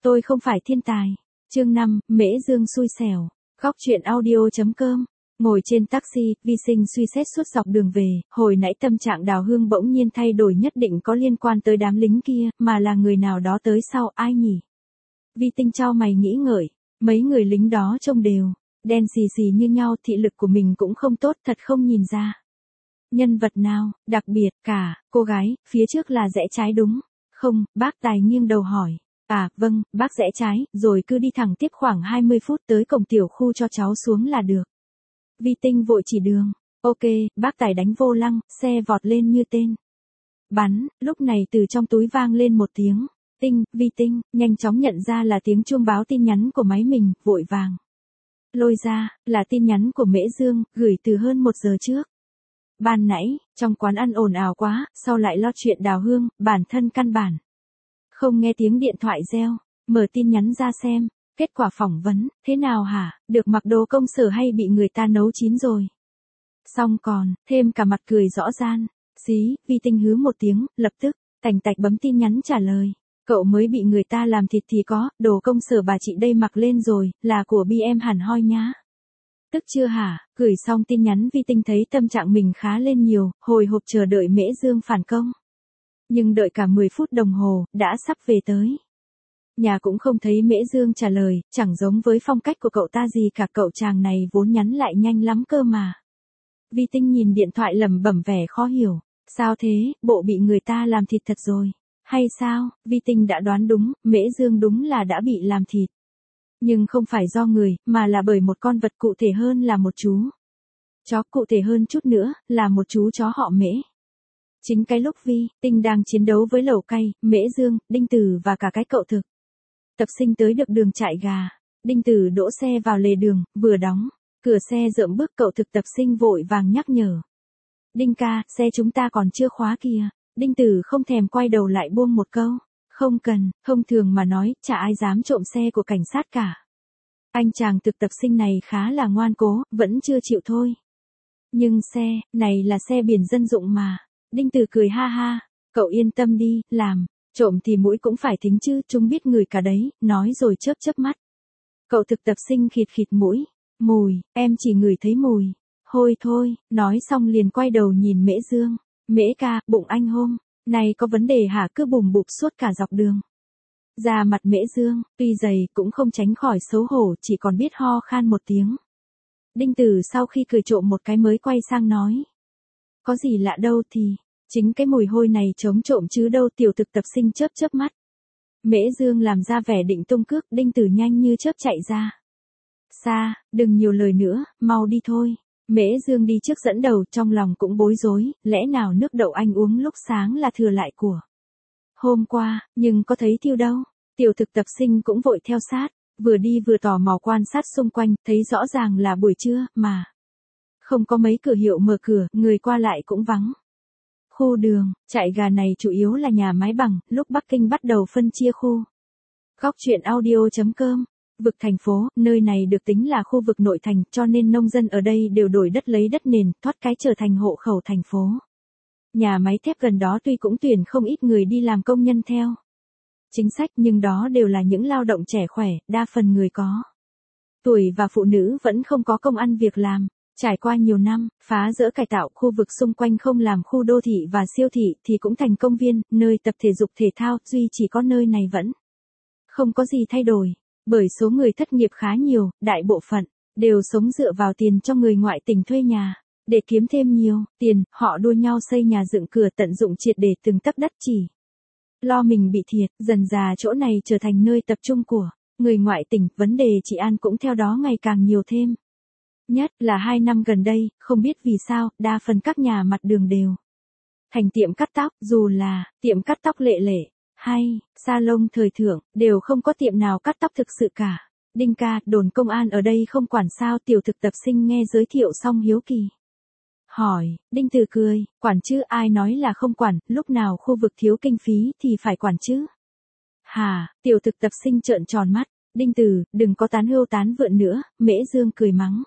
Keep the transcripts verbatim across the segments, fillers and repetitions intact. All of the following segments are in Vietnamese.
tôi không phải thiên tài. Chương năm, Mễ Dương xui xẻo. Góc truyện audio.com. Ngồi trên taxi, Vi Sinh suy xét suốt dọc đường về, hồi nãy tâm trạng Đào Hương bỗng nhiên thay đổi nhất định có liên quan tới đám lính kia, mà là người nào đó tới sau, ai nhỉ? Vi Tinh chau mày nghĩ ngợi, mấy người lính đó trông đều đen xì xì như nhau, thị lực của mình cũng không tốt, thật không nhìn ra. Nhân vật nào, đặc biệt, cả, cô gái, phía trước là rẽ trái đúng không? Bác Tài nghiêng đầu hỏi. À, vâng, bác rẽ trái, rồi cứ đi thẳng tiếp khoảng hai mươi phút tới cổng tiểu khu cho cháu xuống là được. Vi Tinh vội chỉ đường. Ok, bác Tài đánh vô lăng, xe vọt lên như tên bắn, lúc này từ trong túi vang lên một tiếng. Tinh, Vi Tinh, nhanh chóng nhận ra là tiếng chuông báo tin nhắn của máy mình, vội vàng lôi ra, là tin nhắn của Mễ Dương, gửi từ hơn một giờ trước. Ban nãy, trong quán ăn ồn ào quá, sau lại lo chuyện Đào Hương, bản thân căn bản không nghe tiếng điện thoại reo, mở tin nhắn ra xem, kết quả phỏng vấn, thế nào hả, được mặc đồ công sở hay bị người ta nấu chín rồi? Xong còn, thêm cả mặt cười rõ ràng, xí, Vi Tinh hứ một tiếng, lập tức, tành tạch bấm tin nhắn trả lời. Cậu mới bị người ta làm thịt thì có, đồ công sở bà chị đây mặc lên rồi, là của bê em hẳn hoi nhá. Tức chưa hả? Gửi xong tin nhắn Vi Tinh thấy tâm trạng mình khá lên nhiều, hồi hộp chờ đợi Mễ Dương phản công. Nhưng đợi cả mười phút đồng hồ, đã sắp về tới. Nhà cũng không thấy Mễ Dương trả lời, chẳng giống với phong cách của cậu ta gì cả, cậu chàng này vốn nhắn lại nhanh lắm cơ mà. Vi Tinh nhìn điện thoại lẩm bẩm vẻ khó hiểu, sao thế, bộ bị người ta làm thịt thật rồi. Hay sao, Vi Tinh đã đoán đúng, Mễ Dương đúng là đã bị làm thịt. Nhưng không phải do người, mà là bởi một con vật, cụ thể hơn là một chú chó, cụ thể hơn chút nữa, là một chú chó họ Mễ. Chính cái lúc Vi Tinh đang chiến đấu với lẩu cay, Mễ Dương, Đinh Tử và cả cái cậu thực tập sinh tới được đường chạy gà. Đinh Tử đỗ xe vào lề đường, vừa đóng cửa xe rợm bước, cậu thực tập sinh vội vàng nhắc nhở. Đinh ca, xe chúng ta còn chưa khóa kìa. Đinh Tử không thèm quay đầu lại buông một câu. Không cần, thông thường mà nói, chả ai dám trộm xe của cảnh sát cả. Anh chàng thực tập sinh này khá là ngoan cố, vẫn chưa chịu thôi. Nhưng xe, này là xe biển dân dụng mà. Đinh Tử cười ha ha, cậu yên tâm đi, làm trộm thì mũi cũng phải thính chứ, chúng biết người cả đấy, nói rồi chớp chớp mắt. Cậu thực tập sinh khịt khịt mũi, mùi, em chỉ ngửi thấy mùi. Hôi thôi, nói xong liền quay đầu nhìn Mễ Dương. Mễ ca, bụng anh hôm này có vấn đề hả, cứ bùm bụp suốt cả dọc đường. Da mặt Mễ Dương, tuy dày cũng không tránh khỏi xấu hổ, chỉ còn biết ho khan một tiếng. Đinh Tử sau khi cười trộm một cái mới quay sang nói. Có gì lạ đâu thì, chính cái mùi hôi này chống trộm chứ đâu. Tiểu thực tập sinh chớp chớp mắt. Mễ Dương làm ra vẻ định tung cước, Đinh Tử nhanh như chớp chạy ra. Xa, đừng nhiều lời nữa, mau đi thôi. Mễ Dương đi trước dẫn đầu, trong lòng cũng bối rối, lẽ nào nước đậu anh uống lúc sáng là thừa lại của hôm qua, nhưng có thấy thiêu đâu. Tiểu thực tập sinh cũng vội theo sát, vừa đi vừa tò mò quan sát xung quanh, thấy rõ ràng là buổi trưa, mà không có mấy cửa hiệu mở cửa, người qua lại cũng vắng. Khu đường chạy gà này chủ yếu là nhà máy bằng, lúc Bắc Kinh bắt đầu phân chia khu. Góc truyện audio.com. Vực thành phố, nơi này được tính là khu vực nội thành, cho nên nông dân ở đây đều đổi đất lấy đất nền, thoát cái trở thành hộ khẩu thành phố. Nhà máy thép gần đó tuy cũng tuyển không ít người đi làm công nhân theo chính sách, nhưng đó đều là những lao động trẻ khỏe, đa phần người có tuổi và phụ nữ vẫn không có công ăn việc làm. Trải qua nhiều năm, phá dỡ cải tạo, khu vực xung quanh không làm khu đô thị và siêu thị thì cũng thành công viên, nơi tập thể dục thể thao, duy chỉ có nơi này vẫn không có gì thay đổi. Bởi số người thất nghiệp khá nhiều, đại bộ phận đều sống dựa vào tiền cho người ngoại tỉnh thuê nhà. Để kiếm thêm nhiều tiền, họ đua nhau xây nhà dựng cửa, tận dụng triệt để từng tấc đất, chỉ lo mình bị thiệt. Dần dà chỗ này trở thành nơi tập trung của người ngoại tỉnh, vấn đề trị an cũng theo đó ngày càng nhiều thêm. Nhất là hai năm gần đây, không biết vì sao, đa phần các nhà mặt đường đều thành tiệm cắt tóc, dù là tiệm cắt tóc lệ lệ hay salon thời thượng, đều không có tiệm nào cắt tóc thực sự cả. Đinh ca, đồn công an ở đây không quản sao? Tiểu thực tập sinh nghe giới thiệu xong hiếu kỳ hỏi. Đinh Tử cười, quản chứ, ai nói là không quản, lúc nào khu vực thiếu kinh phí thì phải quản chứ. Hà, tiểu thực tập sinh trợn tròn mắt. Đinh Tử, đừng có tán hưu tán vượn nữa. Mễ Dương cười mắng.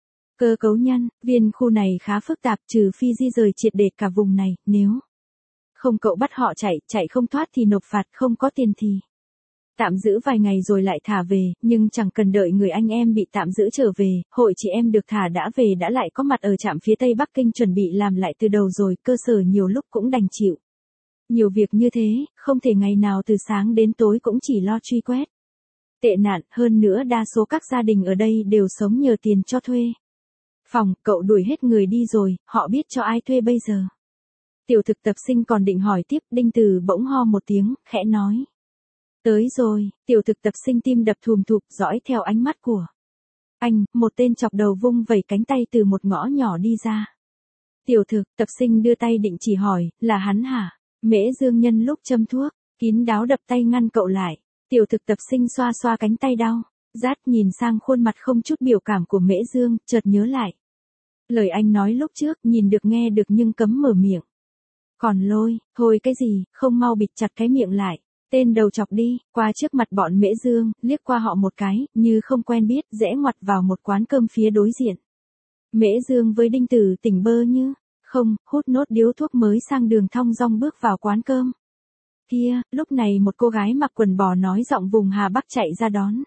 Cơ cấu nhân viên khu này khá phức tạp, trừ phi di rời triệt để cả vùng này, nếu không cậu bắt họ chạy, chạy không thoát thì nộp phạt, không có tiền thì Tạm giữ vài ngày rồi lại thả về, nhưng chẳng cần đợi người anh em bị tạm giữ trở về, hội chị em được thả đã về đã lại có mặt ở trạm phía Tây Bắc Kinh chuẩn bị làm lại từ đầu rồi, cơ sở nhiều lúc cũng đành chịu. Nhiều việc như thế, không thể ngày nào từ sáng đến tối cũng chỉ lo truy quét. Tệ nạn, hơn nữa đa số các gia đình ở đây đều sống nhờ tiền cho thuê. Phòng, cậu đuổi hết người đi rồi, họ biết cho ai thuê bây giờ. Tiểu thực tập sinh còn định hỏi tiếp, Đinh Từ bỗng ho một tiếng, khẽ nói. Tới rồi, tiểu thực tập sinh tim đập thùm thụp dõi theo ánh mắt của anh, một tên chọc đầu vung vẩy cánh tay từ một ngõ nhỏ đi ra. Tiểu thực tập sinh đưa tay định chỉ hỏi, là hắn hả? Mễ Dương nhân lúc châm thuốc, kín đáo đập tay ngăn cậu lại. Tiểu thực tập sinh xoa xoa cánh tay đau, rát nhìn sang khuôn mặt không chút biểu cảm của Mễ Dương, chợt nhớ lại. Lời anh nói lúc trước nhìn được nghe được nhưng cấm mở miệng. Còn Lôi, thôi cái gì, không mau bịt chặt cái miệng lại. Tên đầu chọc đi, qua trước mặt bọn Mễ Dương, liếc qua họ một cái, như không quen biết, rẽ ngoặt vào một quán cơm phía đối diện. Mễ Dương với Đinh Tử tỉnh bơ như, không, hút nốt điếu thuốc mới sang đường thong dong bước vào quán cơm. Kia, lúc này một cô gái mặc quần bò nói giọng vùng Hà Bắc chạy ra đón.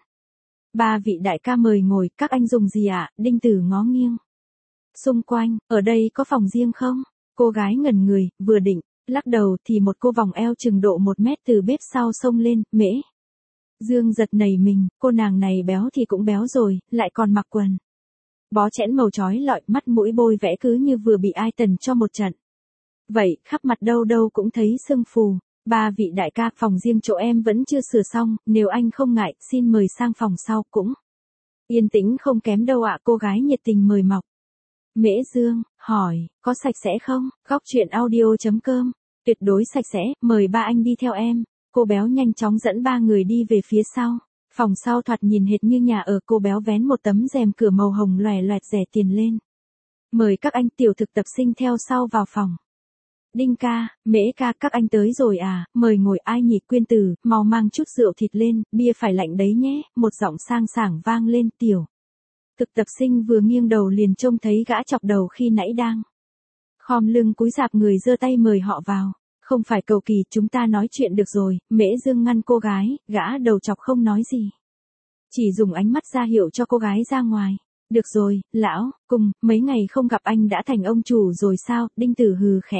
Ba vị đại ca mời ngồi, các anh dùng gì ạ? À? Đinh Tử ngó nghiêng. Xung quanh, ở đây có phòng riêng không? Cô gái ngẩn người, vừa định lắc đầu thì một cô vòng eo chừng độ một mét từ bếp sau xông lên, Mễ Dương giật nảy mình, cô nàng này béo thì cũng béo rồi, lại còn mặc quần bó chẽn màu chói lọi, mắt mũi bôi vẽ cứ như vừa bị ai tần cho một trận. Vậy, khắp mặt đâu đâu cũng thấy sưng phù. Ba vị đại ca, phòng riêng chỗ em vẫn chưa sửa xong, nếu anh không ngại, xin mời sang phòng sau cũng yên tĩnh không kém đâu ạ. Cô gái nhiệt tình mời mọc. Mễ Dương hỏi, có sạch sẽ không? Góc truyện audio chấm com, tuyệt đối sạch sẽ, mời ba anh đi theo em. Cô béo nhanh chóng dẫn ba người đi về phía sau. Phòng sau thoạt nhìn hệt như nhà ở, cô béo vén một tấm rèm cửa màu hồng loè loẹt rẻ tiền lên. Mời các anh. Tiểu thực tập sinh theo sau vào phòng. Đinh ca, Mễ ca, các anh tới rồi à, mời ngồi. Ai nhỉ? Quyên Tử, mau mang chút rượu thịt lên, bia phải lạnh đấy nhé. Một giọng sang sảng vang lên. Tiểu thực tập sinh vừa nghiêng đầu liền trông thấy gã chọc đầu khi nãy đang khom lưng cúi rạp người giơ tay mời họ vào. Không phải cầu kỳ, chúng ta nói chuyện được rồi. Mễ Dương ngăn cô gái, gã đầu chọc không nói gì, chỉ dùng ánh mắt ra hiệu cho cô gái ra ngoài. Được rồi, lão, cùng, mấy ngày không gặp anh đã thành ông chủ rồi sao? Đinh Tử hừ khẽ.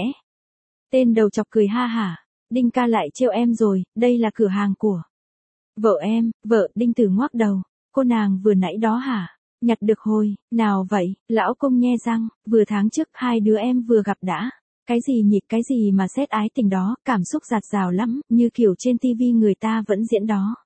Tên đầu chọc cười ha hả. Đinh ca lại trêu em rồi, đây là cửa hàng của vợ em. Vợ? Đinh Tử ngoác đầu. Cô nàng vừa nãy đó hả? Nhặt được hồi nào vậy? Lão công nhe răng, vừa tháng trước hai đứa em vừa gặp đã. Cái gì nhỉ? Cái gì mà xét ái tình đó, cảm xúc dạt dào lắm, như kiểu trên tivi người ta vẫn diễn đó.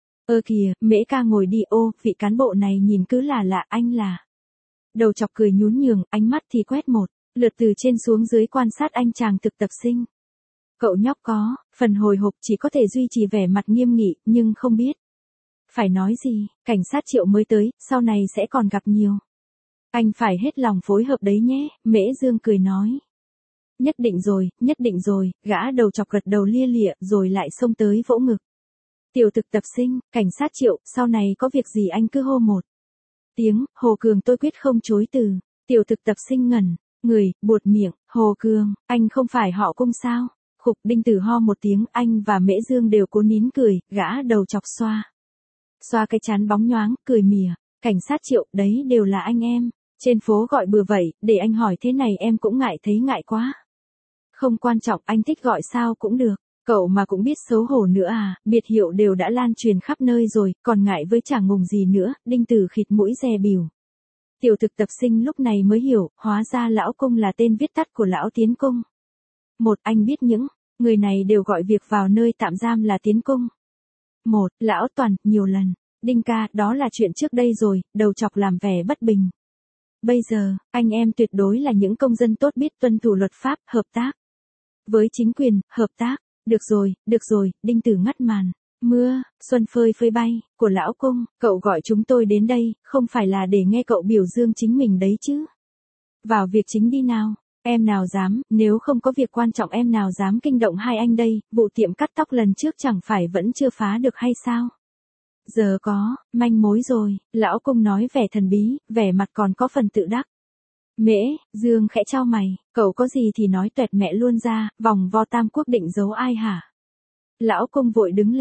Ơ kìa, Mễ ca ngồi đi. Ô, vị cán bộ này nhìn cứ là lạ. Anh là? Đầu chọc cười nhún nhường, ánh mắt thì quét một lượt từ trên xuống dưới quan sát anh chàng thực tập sinh. Cậu nhóc có phần hồi hộp, chỉ có thể duy trì vẻ mặt nghiêm nghị, nhưng không biết phải nói gì. Cảnh sát Triệu mới tới, sau này sẽ còn gặp nhiều. Anh phải hết lòng phối hợp đấy nhé. Mễ Dương cười nói. Nhất định rồi, nhất định rồi. Gã đầu chọc gật đầu lia lịa rồi lại xông tới vỗ ngực. Tiểu thực tập sinh, cảnh sát Triệu, sau này có việc gì anh cứ hô một tiếng. Hồ Cường tôi quyết không chối từ. Tiểu thực tập sinh ngẩn người, buột miệng. Hồ Cường, anh không phải họ Cung sao? Khục. Đinh Tử ho một tiếng. Anh và Mễ Dương đều cố nín cười. Gã đầu chọc xoa xoa cái trán bóng nhoáng, cười mỉa. Cảnh sát Triệu, đấy đều là anh em. Trên phố gọi bừa vậy, để anh hỏi thế này em cũng ngại thấy ngại quá. Không quan trọng, anh thích gọi sao cũng được. Cậu mà cũng biết xấu hổ nữa à, biệt hiệu đều đã lan truyền khắp nơi rồi, còn ngại với chả ngùng gì nữa. Đinh Tử khịt mũi dè bỉu. Tiểu thực tập sinh lúc này mới hiểu, hóa ra lão Cung là tên viết tắt của lão Tiến Cung. Một, anh biết những người này đều gọi việc vào nơi tạm giam là Tiến Cung. Một, lão Toàn, nhiều lần. Đinh ca, đó là chuyện trước đây rồi. Đầu chọc làm vẻ bất bình. Bây giờ, anh em tuyệt đối là những công dân tốt biết tuân thủ luật pháp, hợp tác với chính quyền, hợp tác. Được rồi, được rồi. Đinh Tử ngắt màn. Mưa, xuân phơi phơi bay, của lão Cung, cậu gọi chúng tôi đến đây, không phải là để nghe cậu biểu dương chính mình đấy chứ. Vào việc chính đi nào. Em nào dám, nếu không có việc quan trọng em nào dám kinh động hai anh đây. Vụ tiệm cắt tóc lần trước chẳng phải vẫn chưa phá được hay sao? Giờ có manh mối rồi. Lão Cung nói vẻ thần bí, vẻ mặt còn có phần tự đắc. Mễ Dương khẽ chau mày. Cậu có gì thì nói toẹt mẹ luôn ra. Vòng vo Tam Quốc định giấu ai hả? Lão Cung vội đứng lên.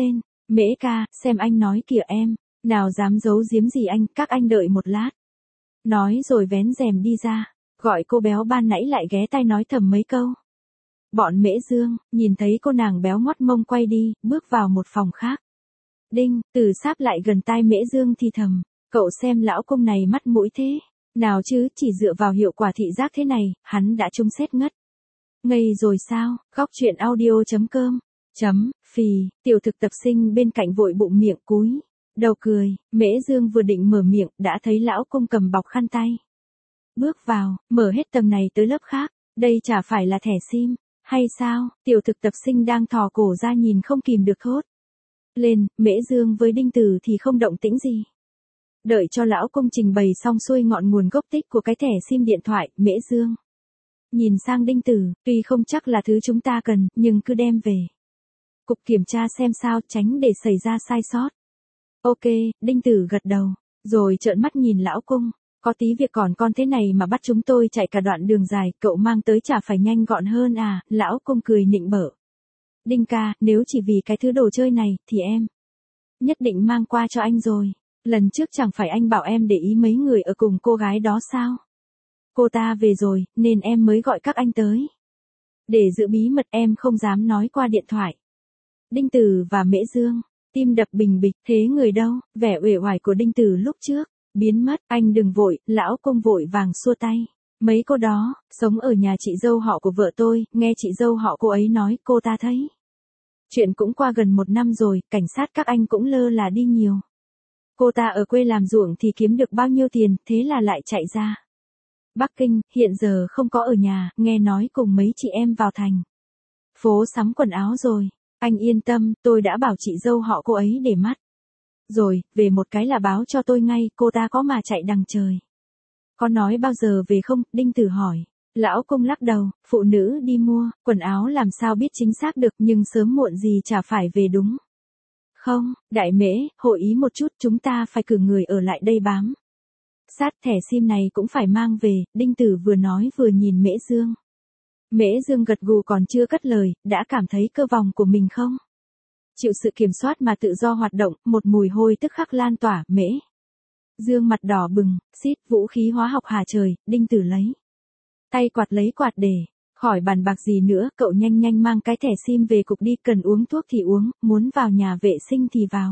Mễ ca, xem anh nói kìa em, nào dám giấu giếm gì anh, các anh đợi một lát. Nói rồi vén rèm đi ra, gọi cô béo ban nãy lại ghé tai nói thầm mấy câu. Bọn Mễ Dương, nhìn thấy cô nàng béo ngoắt mông quay đi, bước vào một phòng khác. Đinh, Từ sáp lại gần tai Mễ Dương thì thầm, cậu xem lão công này mắt mũi thế. Nào chứ, chỉ dựa vào hiệu quả thị giác thế này, hắn đã trúng xét ngất. Ngây rồi sao, góc chuyện audio chấm com, chấm, phì, tiểu thực tập sinh bên cạnh vội bụng miệng cúi, đầu cười, Mễ Dương vừa định mở miệng, đã thấy lão công cầm bọc khăn tay. Bước vào, mở hết tầng này tới lớp khác, đây chả phải là thẻ sim, hay sao, tiểu thực tập sinh đang thò cổ ra nhìn không kìm được thốt. Lên, Mễ Dương với Đinh Tử thì không động tĩnh gì. Đợi cho lão công trình bày xong xuôi ngọn nguồn gốc tích của cái thẻ sim điện thoại, Mễ Dương nhìn sang Đinh Tử, tuy không chắc là thứ chúng ta cần, nhưng cứ đem về cục kiểm tra xem sao, tránh để xảy ra sai sót. Ok, Đinh Tử gật đầu, rồi trợn mắt nhìn lão công, có tí việc còn con thế này mà bắt chúng tôi chạy cả đoạn đường dài, cậu mang tới chả phải nhanh gọn hơn à, lão công cười nịnh bợ. Đinh ca, nếu chỉ vì cái thứ đồ chơi này, thì em nhất định mang qua cho anh rồi. Lần trước chẳng phải anh bảo em để ý mấy người ở cùng cô gái đó sao? Cô ta về rồi, nên em mới gọi các anh tới. Để giữ bí mật em không dám nói qua điện thoại. Đinh Tử và Mễ Dương, tim đập bình bịch, thế người đâu, vẻ uể oải của Đinh Tử lúc trước, biến mất, anh đừng vội, lão công vội vàng xua tay. Mấy cô đó, sống ở nhà chị dâu họ của vợ tôi, nghe chị dâu họ cô ấy nói, cô ta thấy. Chuyện cũng qua gần một năm rồi, cảnh sát các anh cũng lơ là đi nhiều. Cô ta ở quê làm ruộng thì kiếm được bao nhiêu tiền, thế là lại chạy ra Bắc Kinh, hiện giờ không có ở nhà, nghe nói cùng mấy chị em vào thành phố sắm quần áo rồi. Anh yên tâm, tôi đã bảo chị dâu họ cô ấy để mắt. Rồi, về một cái là báo cho tôi ngay, cô ta có mà chạy đằng trời. Có nói bao giờ về không? Đinh Tử hỏi. Lão công lắc đầu, phụ nữ đi mua, quần áo làm sao biết chính xác được, nhưng sớm muộn gì chả phải về đúng. Không, đại Mễ, hội ý một chút, chúng ta phải cử người ở lại đây bám sát, thẻ sim này cũng phải mang về, Đinh Tử vừa nói vừa nhìn Mễ Dương. Mễ Dương gật gù còn chưa cất lời, đã cảm thấy cơ vòng của mình không chịu sự kiểm soát mà tự do hoạt động, một mùi hôi tức khắc lan tỏa, Mễ Dương mặt đỏ bừng, xít, vũ khí hóa học hà trời, Đinh Tử lấy tay quạt lấy quạt để khỏi bàn bạc gì nữa, cậu nhanh nhanh mang cái thẻ sim về cục đi, cần uống thuốc thì uống, muốn vào nhà vệ sinh thì vào.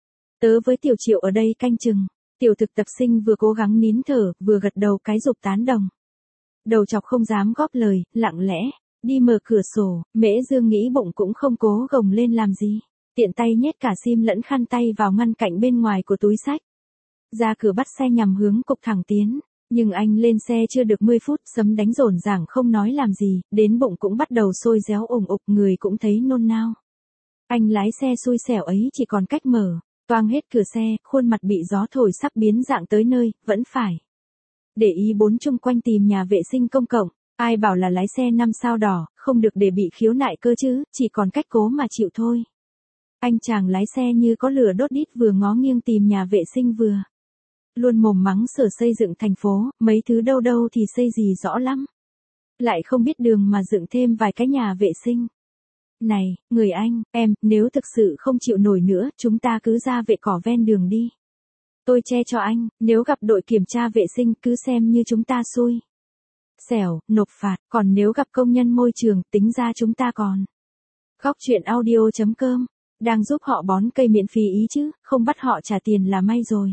Tớ với Tiểu Triệu ở đây canh chừng. Tiểu thực tập sinh vừa cố gắng nín thở, vừa gật đầu cái rụp tán đồng. Đầu chọc không dám góp lời, lặng lẽ đi mở cửa sổ, Mễ Dương nghĩ bụng cũng không cố gồng lên làm gì, tiện tay nhét cả sim lẫn khăn tay vào ngăn cạnh bên ngoài của túi xách. Ra cửa bắt xe nhằm hướng cục thẳng tiến, nhưng anh lên xe chưa được mười phút, sấm đánh rổn ràng không nói làm gì, đến bụng cũng bắt đầu sôi réo ủng ục, người cũng thấy nôn nao. Anh lái xe xui xẻo ấy chỉ còn cách mở toang hết cửa xe, khuôn mặt bị gió thổi sắp biến dạng tới nơi, vẫn phải để ý bốn chung quanh tìm nhà vệ sinh công cộng. Ai bảo là lái xe năm sao đỏ, không được để bị khiếu nại cơ chứ, chỉ còn cách cố mà chịu thôi. Anh chàng lái xe như có lửa đốt đít, vừa ngó nghiêng tìm nhà vệ sinh vừa luôn mồm mắng sở xây dựng thành phố, mấy thứ đâu đâu thì xây gì rõ lắm. Lại không biết đường mà dựng thêm vài cái nhà vệ sinh. Này, người anh, em, nếu thực sự không chịu nổi nữa, chúng ta cứ ra vệ cỏ ven đường đi. Tôi che cho anh, nếu gặp đội kiểm tra vệ sinh cứ xem như chúng ta xui xẻo, nộp phạt, còn nếu gặp công nhân môi trường, tính ra chúng ta còn. Góc chuyện audio chấm com, đang giúp họ bón cây miễn phí ý chứ, không bắt họ trả tiền là may rồi.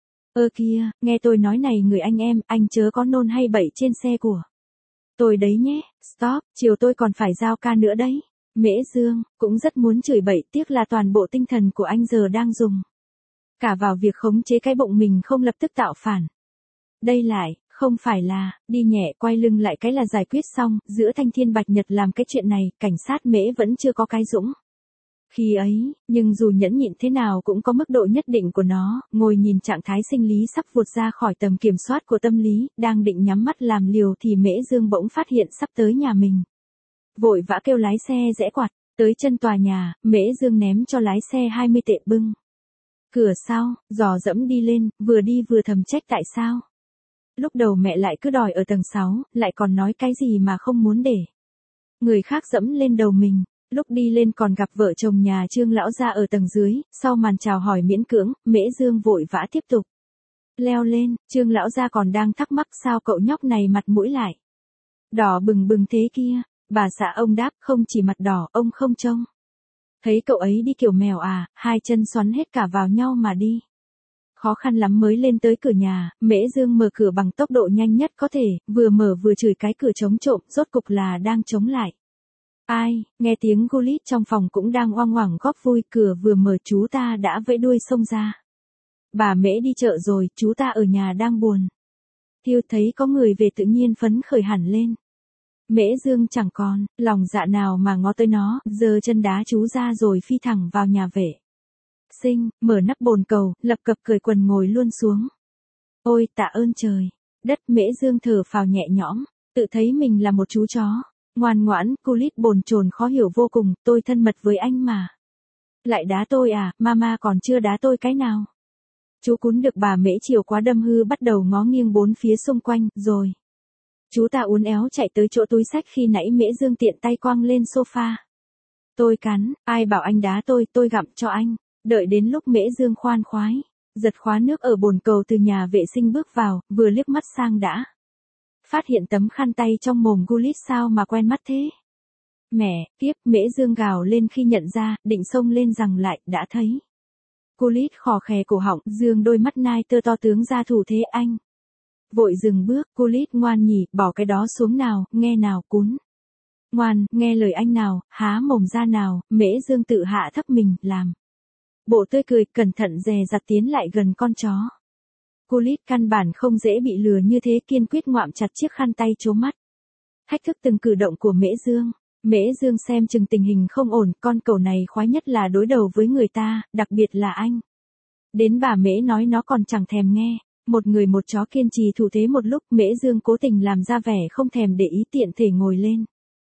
Ơ kia, nghe tôi nói này người anh em, anh chớ có nôn hay bậy trên xe của tôi đấy nhé. Stop, chiều tôi còn phải giao ca nữa đấy. Mễ Dương cũng rất muốn chửi bậy, tiếc là toàn bộ tinh thần của anh giờ đang dùng cả vào việc khống chế cái bụng mình không lập tức tạo phản. Đây lại, không phải là, đi nhẹ quay lưng lại cái là giải quyết xong, giữa thanh thiên bạch nhật làm cái chuyện này, cảnh sát Mễ vẫn chưa có cái dũng khi ấy, nhưng dù nhẫn nhịn thế nào cũng có mức độ nhất định của nó, ngồi nhìn trạng thái sinh lý sắp vụt ra khỏi tầm kiểm soát của tâm lý, đang định nhắm mắt làm liều thì Mễ Dương bỗng phát hiện sắp tới nhà mình. Vội vã kêu lái xe rẽ quạt, tới chân tòa nhà, Mễ Dương ném cho lái xe hai mươi tệ bưng cửa sau, dò dẫm đi lên, vừa đi vừa thầm trách tại sao. Lúc đầu mẹ lại cứ đòi ở tầng sáu, lại còn nói cái gì mà không muốn để người khác dẫm lên đầu mình. Lúc đi lên còn gặp vợ chồng nhà Trương lão gia ở tầng dưới, sau màn chào hỏi miễn cưỡng, Mễ Dương vội vã tiếp tục leo lên, Trương lão gia còn đang thắc mắc sao cậu nhóc này mặt mũi lại đỏ bừng bừng thế kia. Bà xã ông đáp, không chỉ mặt đỏ, ông không trông thấy cậu ấy đi kiểu mèo à, hai chân xoắn hết cả vào nhau mà đi. Khó khăn lắm mới lên tới cửa nhà, Mễ Dương mở cửa bằng tốc độ nhanh nhất có thể, vừa mở vừa chửi cái cửa chống trộm, rốt cục là đang chống lại. Ai, nghe tiếng Gulit trong phòng cũng đang oang oảng góp vui, cửa vừa mở chú ta đã vẫy đuôi xông ra. Bà Mễ đi chợ rồi, chú ta ở nhà đang buồn. Thiêu thấy có người về tự nhiên phấn khởi hẳn lên. Mễ Dương chẳng còn lòng dạ nào mà ngó tới nó, giơ chân đá chú ra rồi phi thẳng vào nhà vệ sinh, mở nắp bồn cầu, lập cập cởi quần ngồi luôn xuống. Ôi tạ ơn trời đất, Mễ Dương thở phào nhẹ nhõm, tự thấy mình là một chú chó ngoan ngoãn. Gulit bồn chồn khó hiểu vô cùng, tôi thân mật với anh mà lại đá tôi à, mama còn chưa đá tôi cái nào. Chú cún được bà Mễ chiều quá đâm hư bắt đầu ngó nghiêng bốn phía xung quanh, rồi chú ta uốn éo chạy tới chỗ túi xách khi nãy Mễ Dương tiện tay quăng lên sofa. Tôi cắn, ai bảo anh đá tôi, tôi gặm cho anh. Đợi đến lúc Mễ Dương khoan khoái giật khóa nước ở bồn cầu từ nhà vệ sinh bước vào, vừa liếc mắt sang đã phát hiện tấm khăn tay trong mồm Gulit sao mà quen mắt thế. Mẹ, tiếp, Mễ Dương gào lên khi nhận ra, định xông lên rằng lại, đã thấy Gulit khò khè cổ họng, dương đôi mắt nai tơ to tướng ra thủ thế anh. Vội dừng bước, Gulit ngoan nhỉ, bỏ cái đó xuống nào, nghe nào cún. Ngoan, nghe lời anh nào, há mồm ra nào. Mễ Dương tự hạ thấp mình, làm bộ tươi cười, cẩn thận dè dặt tiến lại gần con chó. Gulit căn bản không dễ bị lừa như thế, kiên quyết ngoạm chặt chiếc khăn tay trố mắt. Thách thức từng cử động của Mễ Dương. Mễ Dương xem chừng tình hình không ổn, con cẩu này khoái nhất là đối đầu với người ta, đặc biệt là anh. Đến bà Mễ nói nó còn chẳng thèm nghe. Một người một chó kiên trì thủ thế một lúc, Mễ Dương cố tình làm ra vẻ không thèm để ý, tiện thể ngồi lên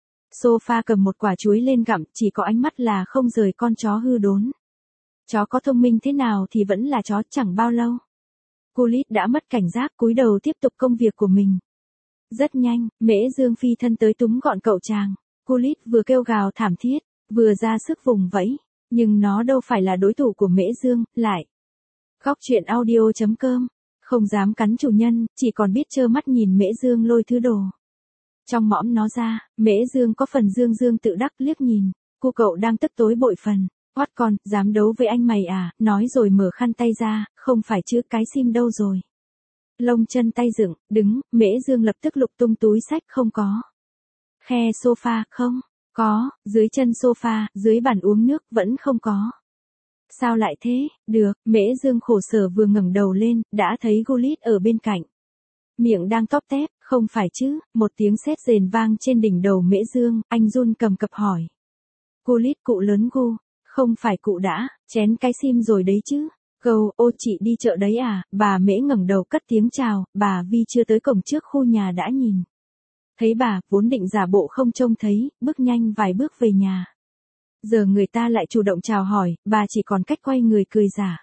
sofa cầm một quả chuối lên gặm, chỉ có ánh mắt là không rời con chó hư đốn. Chó có thông minh thế nào thì vẫn là chó. Chẳng bao lâu Gulit đã mất cảnh giác, cúi đầu tiếp tục công việc của mình. Rất nhanh, Mễ Dương phi thân tới túm gọn cậu chàng. Gulit vừa kêu gào thảm thiết, vừa ra sức vùng vẫy, nhưng nó đâu phải là đối thủ của Mễ Dương, lại khóc. Chuyện audio chấm com không dám cắn chủ nhân, chỉ còn biết trơ mắt nhìn Mễ Dương lôi thứ đồ trong mõm nó ra. Mễ Dương có phần dương dương tự đắc, liếc nhìn cu cậu đang tức tối bội phần. Oát con, dám đấu với anh mày à, nói rồi mở khăn tay ra, không phải chứ, cái sim đâu rồi. Lông chân tay dựng, đứng, Mễ Dương lập tức lục tung túi xách, không có. Khe sofa, không có, dưới chân sofa, dưới bàn uống nước, vẫn không có. Sao lại thế, được, Mễ Dương khổ sở vừa ngẩng đầu lên, đã thấy Gulit ở bên cạnh. Miệng đang tóp tép, không phải chứ, một tiếng sét rền vang trên đỉnh đầu Mễ Dương, anh run cầm cập hỏi. Gulit, cụ lớn Gu, không phải cụ đã chén cái sim rồi đấy chứ. Gâu, ô chị đi chợ đấy à, bà Mễ ngẩng đầu cất tiếng chào, bà Vi chưa tới cổng trước khu nhà đã nhìn thấy bà, vốn định giả bộ không trông thấy, bước nhanh vài bước về nhà. Giờ người ta lại chủ động chào hỏi, bà chỉ còn cách quay người cười giả.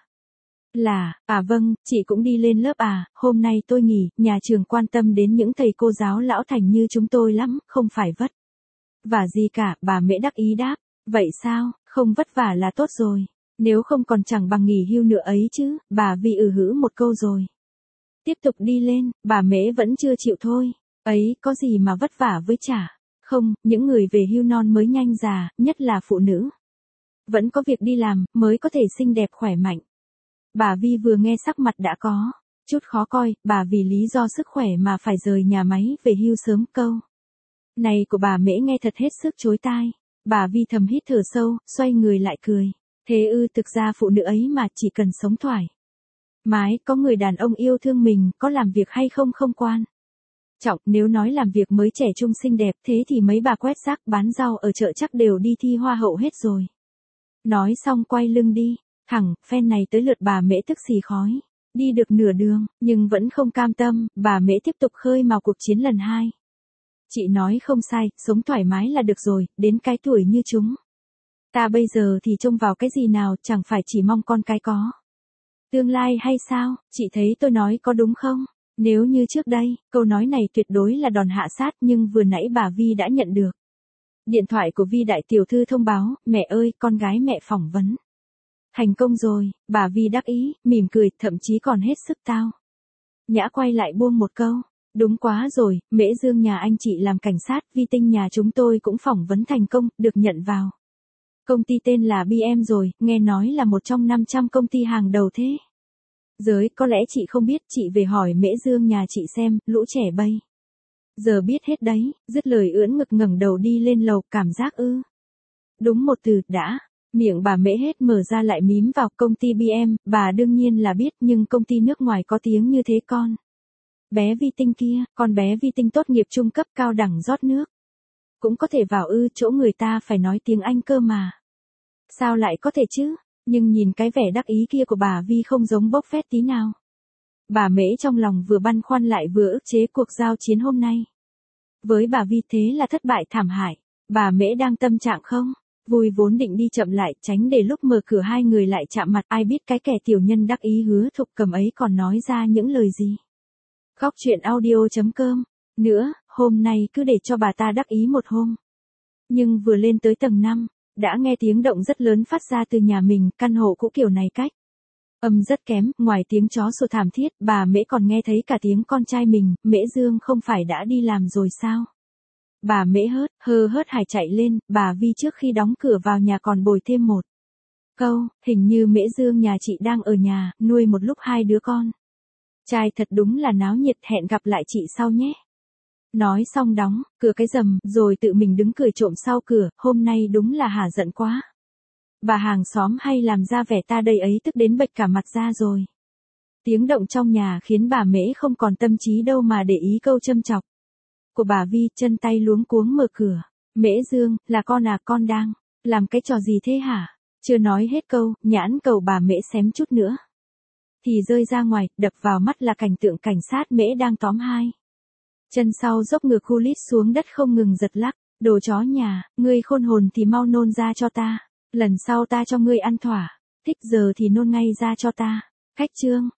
Là, à vâng, chị cũng đi lên lớp à, hôm nay tôi nghỉ, nhà trường quan tâm đến những thầy cô giáo lão thành như chúng tôi lắm, không phải vất vả gì cả, bà Mễ đắc ý đáp. Vậy sao, không vất vả là tốt rồi, nếu không còn chẳng bằng nghỉ hưu nữa ấy chứ, bà Vi ừ hử một câu rồi tiếp tục đi lên. Bà Mễ vẫn chưa chịu thôi. Ấy, có gì mà vất vả với chả. Không, những người về hưu non mới nhanh già, nhất là phụ nữ, vẫn có việc đi làm, mới có thể xinh đẹp khỏe mạnh. Bà Vi vừa nghe sắc mặt đã có chút khó coi, bà vì lý do sức khỏe mà phải rời nhà máy về hưu sớm. Câu này của bà Mễ nghe thật hết sức chối tai. Bà Vi thầm hít thở sâu, xoay người lại cười. Thế ư, thực ra phụ nữ ấy mà chỉ cần sống thoải mái, có người đàn ông yêu thương mình, có làm việc hay không không quan trọng, nếu nói làm việc mới trẻ trung xinh đẹp thế thì mấy bà quét rác bán rau ở chợ chắc đều đi thi hoa hậu hết rồi. Nói xong quay lưng đi, thẳng, phen này tới lượt bà Mễ tức xì khói. Đi được nửa đường, nhưng vẫn không cam tâm, bà Mễ tiếp tục khơi mào cuộc chiến lần hai. Chị nói không sai, sống thoải mái là được rồi, đến cái tuổi như chúng ta bây giờ thì trông vào cái gì nào, chẳng phải chỉ mong con cái có tương lai hay sao, chị thấy tôi nói có đúng không? Nếu như trước đây, câu nói này tuyệt đối là đòn hạ sát, nhưng vừa nãy bà Vi đã nhận được Điện thoại của Vi đại tiểu thư thông báo, mẹ ơi, con gái mẹ phỏng vấn. Thành công rồi, bà Vi đắc ý, mỉm cười, thậm chí còn hết sức tao. Nhã quay lại buông một câu. Đúng quá rồi, Mễ Dương nhà anh chị làm cảnh sát, Vi Tinh nhà chúng tôi cũng phỏng vấn thành công, được nhận vào. Công ty tên là bê em rồi, nghe nói là một trong năm trăm công ty hàng đầu thế. Giới, có lẽ chị không biết, chị về hỏi Mễ Dương nhà chị xem, lũ trẻ bây giờ biết hết đấy, dứt lời ưỡn ngực ngẩng đầu đi lên lầu, cảm giác ư. Đúng một từ, đã. Miệng bà Mễ hết mở ra lại mím vào công ty bê em, bà đương nhiên là biết nhưng công ty nước ngoài có tiếng như thế con. Bé Vi Tinh kia, con bé Vi Tinh tốt nghiệp trung cấp cao đẳng rót nước. Cũng có thể vào ư, chỗ người ta phải nói tiếng Anh cơ mà. Sao lại có thể chứ, nhưng nhìn cái vẻ đắc ý kia của bà Vi không giống bốc phét tí nào. Bà Mễ trong lòng vừa băn khoăn lại vừa ức chế cuộc giao chiến hôm nay. Với bà Vi thế là thất bại thảm hại, bà Mễ đang tâm trạng không? Vui vốn định đi chậm lại, tránh để lúc mở cửa hai người lại chạm mặt, ai biết cái kẻ tiểu nhân đắc ý hứa thục cầm ấy còn nói ra những lời gì. Khóc chuyện audio chấm com. Nữa, hôm nay cứ để cho bà ta đắc ý một hôm. Nhưng vừa lên tới tầng năm, đã nghe tiếng động rất lớn phát ra từ nhà mình, căn hộ cũ kiểu này cách âm rất kém, ngoài tiếng chó sủa thảm thiết, bà Mễ còn nghe thấy cả tiếng con trai mình, Mễ Dương không phải đã đi làm rồi sao? Bà Mễ hớt, hơ hớt hải chạy lên, bà Vi trước khi đóng cửa vào nhà còn bồi thêm một câu, hình như Mễ Dương nhà chị đang ở nhà, nuôi một lúc hai đứa con. Trai thật đúng là náo nhiệt, hẹn gặp lại chị sau nhé. Nói xong đóng, cửa cái rầm, rồi tự mình đứng cười trộm sau cửa, hôm nay đúng là hả giận quá. Bà hàng xóm hay làm ra vẻ ta đây ấy tức đến bệch cả mặt ra rồi. Tiếng động trong nhà khiến bà Mễ không còn tâm trí đâu mà để ý câu châm chọc của bà Vi, chân tay luống cuống mở cửa. Mễ Dương, là con à, con đang làm cái trò gì thế hả? Chưa nói hết câu, nhãn cầu bà Mễ xém chút nữa thì rơi ra ngoài, đập vào mắt là cảnh tượng cảnh sát Mễ đang tóm hai chân sau dốc ngược khu lít xuống đất không ngừng giật lắc. Đồ chó nhà, ngươi khôn hồn thì mau nôn ra cho ta, lần sau ta cho ngươi ăn thỏa, thích giờ thì nôn ngay ra cho ta. Cách chương